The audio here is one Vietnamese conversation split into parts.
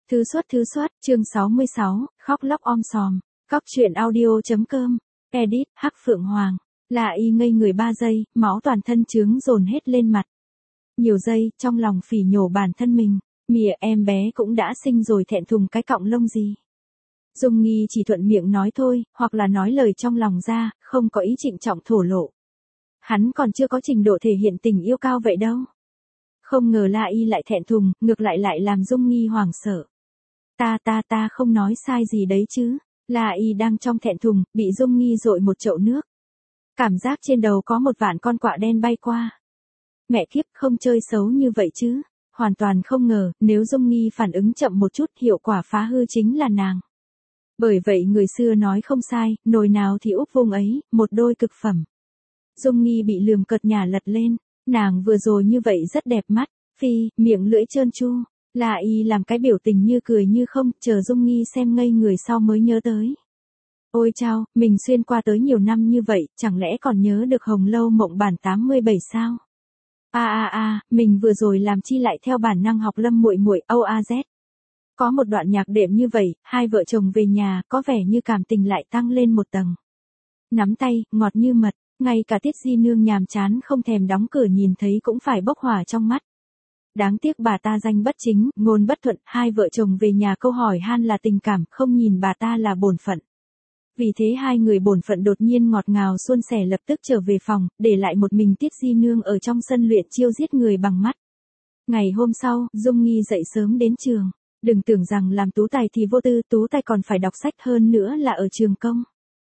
Thư xuất, chương 66, khóc lóc om sòm. Cóc truyện audio.com. Edit, Hắc Phượng Hoàng. Là y ngây người 3 giây, máu toàn thân chướng dồn hết lên mặt. Nhiều giây, trong lòng phỉ nhổ bản thân mình. Mỉa em bé cũng đã sinh rồi thẹn thùng cái cọng lông gì. Dung Nghi chỉ thuận miệng nói thôi, hoặc là nói lời trong lòng ra, không có ý trịnh trọng thổ lộ. Hắn còn chưa có trình độ thể hiện tình yêu cao vậy đâu. Không ngờ La Y lại thẹn thùng, ngược lại làm Dung Nghi hoảng sợ. Ta không nói sai gì đấy chứ. La Y đang trong thẹn thùng, bị Dung Nghi dội một chậu nước. Cảm giác trên đầu có một vạn con quạ đen bay qua. Mẹ kiếp, không chơi xấu như vậy chứ. Hoàn toàn không ngờ, nếu Dung Nghi phản ứng chậm một chút, hiệu quả phá hư chính là nàng. Bởi vậy người xưa nói không sai, nồi nào thì úp vung ấy, một đôi cực phẩm. Dung Nghi bị lườm cợt nhả lật lên. Nàng vừa rồi như vậy rất đẹp mắt, miệng lưỡi trơn tru. La Y làm cái biểu tình như cười như không, chờ Dung Nghi xem ngây người sau mới nhớ tới. Ôi chao, mình xuyên qua tới nhiều năm như vậy, chẳng lẽ còn nhớ được Hồng Lâu Mộng bản 87 sao? Mình vừa rồi làm chi lại theo bản năng học Lâm muội muội OAZ. Có một đoạn nhạc đệm như vậy, hai vợ chồng về nhà, có vẻ như cảm tình lại tăng lên một tầng. Nắm tay, ngọt như mật, ngay cả Tiết Di Nương nhàm chán không thèm đóng cửa nhìn thấy cũng phải bốc hỏa trong mắt. Đáng tiếc bà ta danh bất chính, ngôn bất thuận, hai vợ chồng về nhà câu hỏi han là tình cảm, không nhìn bà ta là bổn phận. Vì thế hai người bổn phận đột nhiên ngọt ngào suôn sẻ lập tức trở về phòng, để lại một mình Tiết Di Nương ở trong sân luyện chiêu giết người bằng mắt. Ngày hôm sau, Dung Nghi dậy sớm đến trường. Đừng tưởng rằng làm tú tài thì vô tư, tú tài còn phải đọc sách, hơn nữa là ở trường công.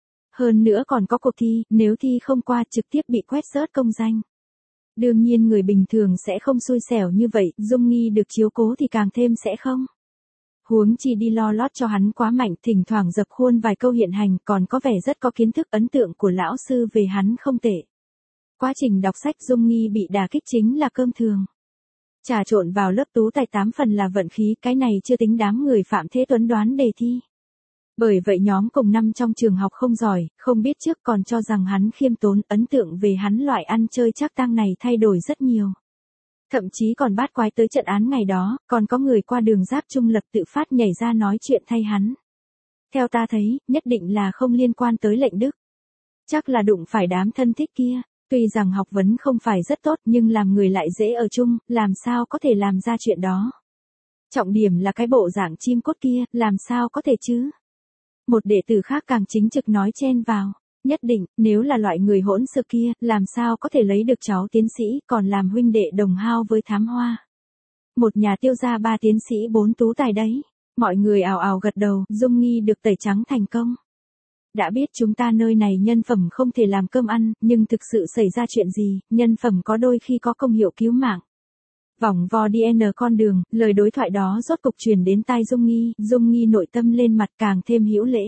Hơn nữa còn có cuộc thi, nếu thi không qua trực tiếp bị quét rớt công danh. Đương nhiên người bình thường sẽ không xui xẻo như vậy, Dung Nghi được chiếu cố thì càng thêm sẽ không. Huống chi đi lo lót cho hắn quá mạnh, thỉnh thoảng dập khuôn vài câu hiện hành, còn có vẻ rất có kiến thức, ấn tượng của lão sư về hắn không tệ. Quá trình đọc sách Dung Nghi bị đả kích chính là cơm thường. Trà trộn vào lớp tú tài 8 phần là vận khí, cái này chưa tính đám người Phạm Thế Tuấn đoán đề thi. Bởi vậy nhóm cùng năm trong trường học không giỏi, không biết trước còn cho rằng hắn khiêm tốn, ấn tượng về hắn loại ăn chơi trác tang này thay đổi rất nhiều. Thậm chí còn bát quái tới trận án ngày đó, còn có người qua đường Giáp Trung Lập tự phát nhảy ra nói chuyện thay hắn. Theo ta thấy, nhất định là không liên quan tới lệnh đức. Chắc là đụng phải đám thân thích kia. Tuy rằng học vấn không phải rất tốt nhưng làm người lại dễ ở chung, làm sao có thể làm ra chuyện đó. Trọng điểm là cái bộ dạng chim cốt kia, làm sao có thể chứ. Một đệ tử khác càng chính trực nói chen vào. Nhất định, nếu là loại người hỗn xược kia, làm sao có thể lấy được cháu tiến sĩ, còn làm huynh đệ đồng hao với thám hoa. Một nhà tiêu gia 3 tiến sĩ 4 tú tài đấy. Mọi người ào ào gật đầu, Dung Nghi được tẩy trắng thành công. Đã biết chúng ta nơi này nhân phẩm không thể làm cơm ăn, nhưng thực sự xảy ra chuyện gì, nhân phẩm có đôi khi có công hiệu cứu mạng. Vòng vo đi con đường, lời đối thoại đó rốt cục truyền đến tai Dung Nghi nội tâm lên mặt càng thêm hữu lễ.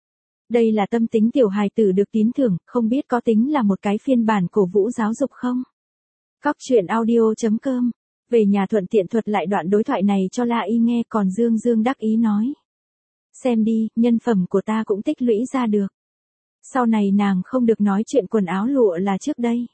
Đây là tâm tính tiểu hài tử được tín thưởng, không biết có tính là một cái phiên bản cổ vũ giáo dục không? Cóc truyện audio.com. Về nhà thuận tiện thuật lại đoạn đối thoại này cho La Y nghe, còn Dương đắc ý nói. Xem đi, nhân phẩm của ta cũng tích lũy ra được. Sau này nàng không được nói chuyện quần áo lụa là trước đây.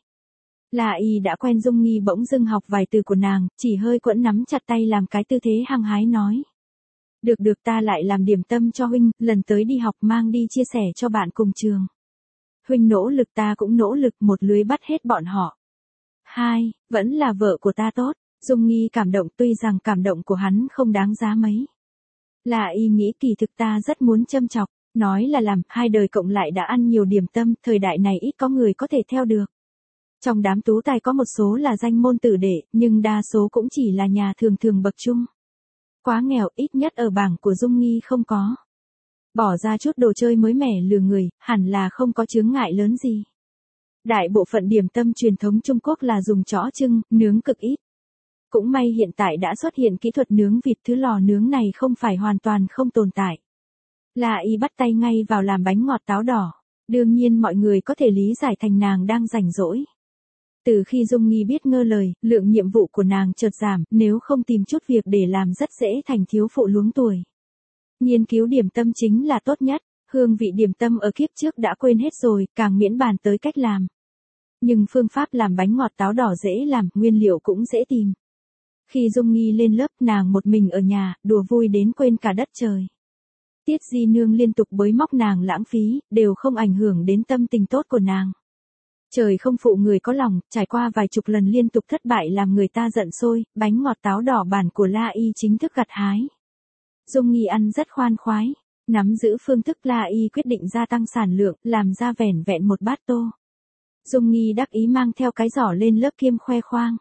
La Y đã quen Dung Nghi bỗng dưng học vài từ của nàng, chỉ hơi quẫn nắm chặt tay làm cái tư thế hăng hái nói. Được ta lại làm điểm tâm cho huynh, lần tới đi học mang đi chia sẻ cho bạn cùng trường. Huynh nỗ lực ta cũng nỗ lực, một lưới bắt hết bọn họ. 2. Vẫn là vợ của ta tốt. Dung Nghi cảm động, tuy rằng cảm động của hắn không đáng giá mấy. La Y nghĩ kỳ thực ta rất muốn châm chọc, nói là làm, 2 đời cộng lại đã ăn nhiều điểm tâm, thời đại này ít có người có thể theo được. Trong đám tú tài có một số là danh môn tử đệ, nhưng đa số cũng chỉ là nhà thường bậc trung. Quá nghèo, ít nhất ở bảng của Dung Nghi không có. Bỏ ra chút đồ chơi mới mẻ lừa người, hẳn là không có chướng ngại lớn gì. Đại bộ phận điểm tâm truyền thống Trung Quốc là dùng chõ trưng, nướng cực ít. Cũng may hiện tại đã xuất hiện kỹ thuật nướng vịt, thứ lò nướng này không phải hoàn toàn không tồn tại. La Y bắt tay ngay vào làm bánh ngọt táo đỏ. Đương nhiên mọi người có thể lý giải thành nàng đang rảnh rỗi. Từ khi Dung Nghi biết ngơ lời, lượng nhiệm vụ của nàng chợt giảm, nếu không tìm chút việc để làm rất dễ thành thiếu phụ luống tuổi. Nghiên cứu điểm tâm chính là tốt nhất, hương vị điểm tâm ở kiếp trước đã quên hết rồi, càng miễn bàn tới cách làm. Nhưng phương pháp làm bánh ngọt táo đỏ dễ làm, nguyên liệu cũng dễ tìm. Khi Dung Nghi lên lớp, nàng một mình ở nhà, đùa vui đến quên cả đất trời. Tiết Di Nương liên tục bới móc nàng lãng phí, đều không ảnh hưởng đến tâm tình tốt của nàng. Trời không phụ người có lòng, trải qua vài chục lần liên tục thất bại làm người ta giận sôi, bánh ngọt táo đỏ bản của La Y chính thức gặt hái. Dung Nghi ăn rất khoan khoái, nắm giữ phương thức La Y quyết định gia tăng sản lượng, làm ra vẻn vẹn một bát tô. Dung Nghi đắc ý mang theo cái giỏ lên lớp kiêm khoe khoang.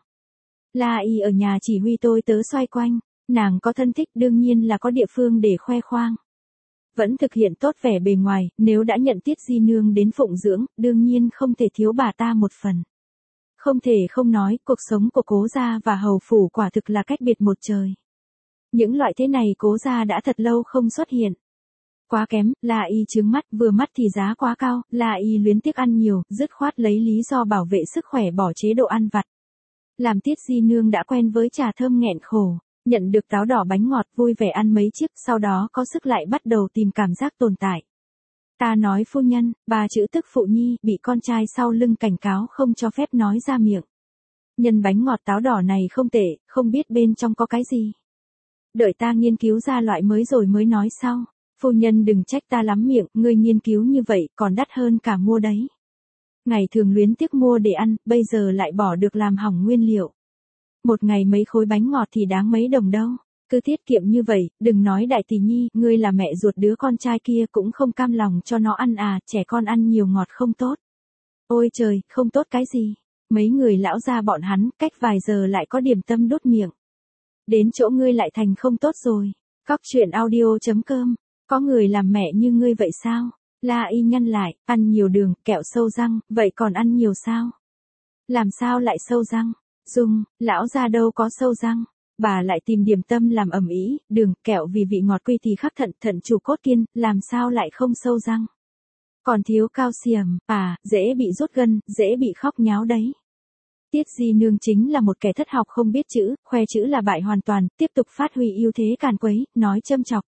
La Y ở nhà chỉ huy tôi tớ xoay quanh, nàng có thân thích đương nhiên là có địa phương để khoe khoang. Vẫn thực hiện tốt vẻ bề ngoài, nếu đã nhận Tiết Di Nương đến phụng dưỡng, đương nhiên không thể thiếu bà ta một phần. Không thể không nói, cuộc sống của Cố gia và hầu phủ quả thực là cách biệt một trời. Những loại thế này Cố gia đã thật lâu không xuất hiện. Quá kém, La Y trướng mắt, vừa mắt thì giá quá cao, La Y luyến tiếc ăn nhiều, dứt khoát lấy lý do bảo vệ sức khỏe bỏ chế độ ăn vặt. Làm Tiết Di Nương đã quen với trà thơm nghẹn khổ, nhận được táo đỏ bánh ngọt vui vẻ ăn mấy chiếc, sau đó có sức lại bắt đầu tìm cảm giác tồn tại. Ta nói phu nhân, ba chữ tức phụ nhi, bị con trai sau lưng cảnh cáo không cho phép nói ra miệng. Nhân bánh ngọt táo đỏ này không tệ, không biết bên trong có cái gì. Đợi ta nghiên cứu ra loại mới rồi mới nói sau. Phu nhân đừng trách ta lắm miệng, ngươi nghiên cứu như vậy còn đắt hơn cả mua đấy. Ngày thường luyến tiếc mua để ăn, bây giờ lại bỏ được làm hỏng nguyên liệu. Một ngày mấy khối bánh ngọt thì đáng mấy đồng đâu. Cứ tiết kiệm như vậy, đừng nói đại tỷ nhi, ngươi là mẹ ruột đứa con trai kia cũng không cam lòng cho nó ăn à, trẻ con ăn nhiều ngọt không tốt. Ôi trời, không tốt cái gì. Mấy người lão gia bọn hắn, cách vài giờ lại có điểm tâm đốt miệng. Đến chỗ ngươi lại thành không tốt rồi. Cóc truyện audio.com. Có người làm mẹ như ngươi vậy sao? La Y nhăn lại, ăn nhiều đường, kẹo sâu răng, vậy còn ăn nhiều sao? Làm sao lại sâu răng? Dung, lão gia đâu có sâu răng. Bà lại tìm điểm tâm làm ầm ĩ, đường, kẹo vì vị ngọt quy thì khắc thận, thận chủ cốt kiên, làm sao lại không sâu răng? Còn thiếu calcium, dễ bị rút gân, dễ bị khóc nháo đấy. Tiết Di Nương chính là một kẻ thất học không biết chữ, khoe chữ là bại hoàn toàn, tiếp tục phát huy ưu thế càn quấy, nói châm chọc.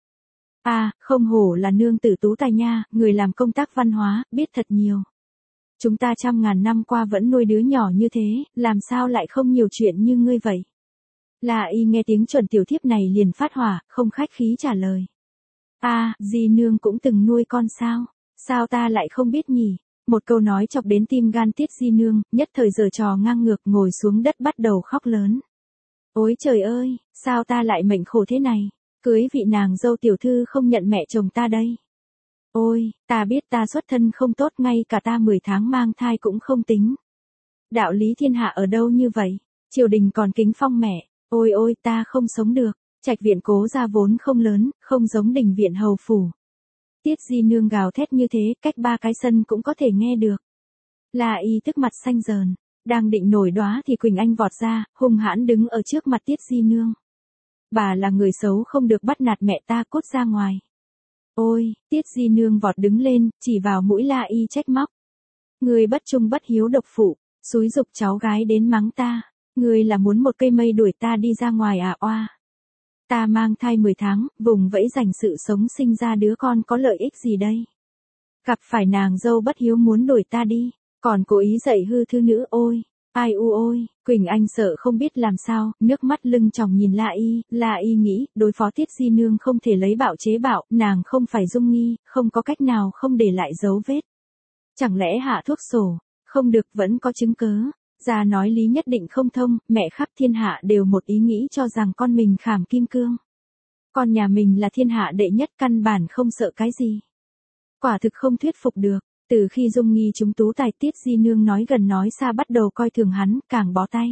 Không hổ là nương tử tú tài nha, người làm công tác văn hóa, biết thật nhiều. Chúng ta trăm ngàn năm qua vẫn nuôi đứa nhỏ như thế, làm sao lại không nhiều chuyện như ngươi vậy? La Y nghe tiếng chuẩn tiểu thiếp này liền phát hỏa, không khách khí trả lời. Di Nương cũng từng nuôi con sao? Sao ta lại không biết nhỉ? Một câu nói chọc đến tim gan Tiết Di Nương, nhất thời giở trò ngang ngược ngồi xuống đất bắt đầu khóc lớn. Ôi trời ơi, sao ta lại mệnh khổ thế này? Cưới vị nàng dâu tiểu thư không nhận mẹ chồng ta đây. Ôi, ta biết ta xuất thân không tốt, ngay cả ta 10 tháng mang thai cũng không tính. Đạo lý thiên hạ ở đâu như vậy? Triều đình còn kính phong mẹ. Ôi ôi, ta không sống được. Trạch viện Cố gia vốn không lớn, không giống đình viện hầu phủ. Tiết Di Nương gào thét như thế, cách 3 cái sân cũng có thể nghe được. La Y tức mặt xanh dờn, đang định nổi đoá thì Quỳnh Anh vọt ra, hung hãn đứng ở trước mặt Tiết Di Nương. Bà là người xấu không được bắt nạt mẹ ta, cút ra ngoài. Ôi, Tiết Di Nương vọt đứng lên, chỉ vào mũi La Y trách móc. Người bất trung bất hiếu độc phụ, xúi giục cháu gái đến mắng ta. Người là muốn một cây mây đuổi ta đi ra ngoài à oa. Ta mang thai 10 tháng, vùng vẫy dành sự sống sinh ra đứa con có lợi ích gì đây? Gặp phải nàng dâu bất hiếu muốn đuổi ta đi, còn cố ý dạy hư thư nữ ôi. Ai u ôi, Quỳnh Anh sợ không biết làm sao, nước mắt lưng tròng nhìn La Y nghĩ, đối phó Tiết Di Nương không thể lấy bạo chế bạo, nàng không phải Dung Nghi, không có cách nào không để lại dấu vết. Chẳng lẽ hạ thuốc sổ, không được vẫn có chứng cớ, ra nói lý nhất định không thông, mẹ khắp thiên hạ đều một ý nghĩ cho rằng con mình khảm kim cương. Con nhà mình là thiên hạ đệ nhất, căn bản không sợ cái gì. Quả thực không thuyết phục được. Từ khi Dung Nghi chúng tú tài, Tiết Di Nương nói gần nói xa bắt đầu coi thường hắn, càng bó tay.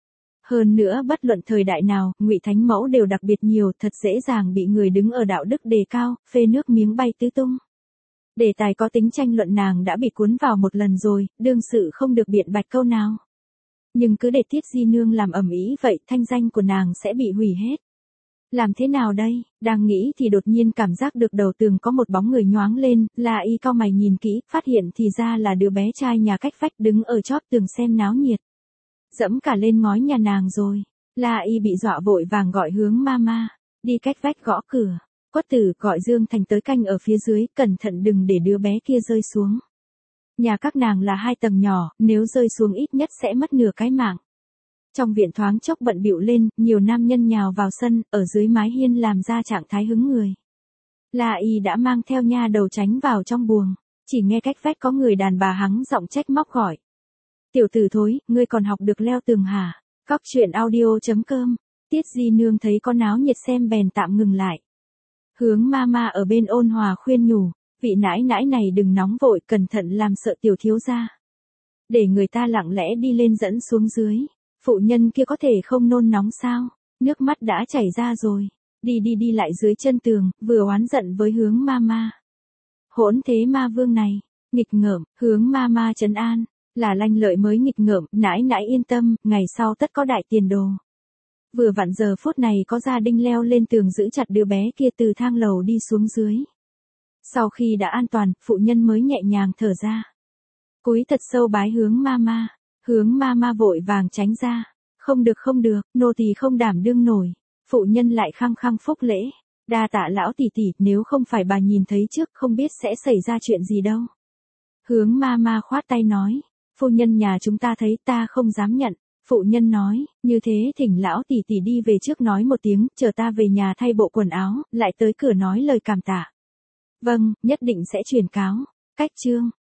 Hơn nữa bất luận thời đại nào, Ngụy Thánh Mẫu đều đặc biệt nhiều, thật dễ dàng bị người đứng ở đạo đức đề cao, phê nước miếng bay tứ tung. Đề tài có tính tranh luận nàng đã bị cuốn vào một lần rồi, đương sự không được biện bạch câu nào. Nhưng cứ để Tiết Di Nương làm ầm ĩ vậy, thanh danh của nàng sẽ bị hủy hết. Làm thế nào đây? Đang nghĩ thì đột nhiên cảm giác được đầu tường có một bóng người nhoáng lên, La Y cau mày nhìn kỹ, phát hiện thì ra là đứa bé trai nhà cách vách đứng ở chóp tường xem náo nhiệt. Dẫm cả lên ngói nhà nàng rồi. La Y bị dọa vội vàng gọi hướng mama, đi cách vách gõ cửa. Quất Tử gọi Dương Thành tới canh ở phía dưới, cẩn thận đừng để đứa bé kia rơi xuống. Nhà các nàng là 2 tầng nhỏ, nếu rơi xuống ít nhất sẽ mất nửa cái mạng. Trong viện thoáng chốc bận bịu lên, nhiều nam nhân nhào vào sân, ở dưới mái hiên làm ra trạng thái hứng người. La Y đã mang theo nha đầu tránh vào trong buồng, chỉ nghe cách vách có người đàn bà hắng giọng trách móc gọi. Tiểu tử thối, ngươi còn học được leo tường hả? Cóc truyện audio.com. Tiết Di Nương thấy có náo nhiệt xem bèn tạm ngừng lại. Hướng Mama ở bên ôn hòa khuyên nhủ, vị nãi nãi này đừng nóng vội, cẩn thận làm sợ tiểu thiếu gia. Để người ta lặng lẽ đi lên dẫn xuống dưới. Phụ nhân kia có thể không nôn nóng sao? Nước mắt đã chảy ra rồi. Đi lại dưới chân tường, vừa oán giận với Hướng Mama. Hỗn thế ma vương này, nghịch ngợm, Hướng Mama trấn an, là Lanh Lợi mới nghịch ngợm, nãi nãi yên tâm, ngày sau tất có đại tiền đồ. Vừa vặn giờ phút này có gia đình leo lên tường giữ chặt đứa bé kia từ thang lầu đi xuống dưới. Sau khi đã an toàn, phụ nhân mới nhẹ nhàng thở ra. Cúi thật sâu bái Hướng Mama. Hướng Mama vội vàng tránh ra. Không được, nô tỳ không đảm đương nổi. Phụ nhân lại khăng khăng phúc lễ. Đa tạ lão tỷ tỷ, nếu không phải bà nhìn thấy trước không biết sẽ xảy ra chuyện gì đâu. Hướng Mama khoát tay nói. Phu nhân nhà chúng ta thấy ta không dám nhận. Phụ nhân nói, như thế thỉnh lão tỷ tỷ đi về trước nói một tiếng, chờ ta về nhà thay bộ quần áo, lại tới cửa nói lời cảm tạ. Vâng, nhất định sẽ truyền cáo. Cách chương.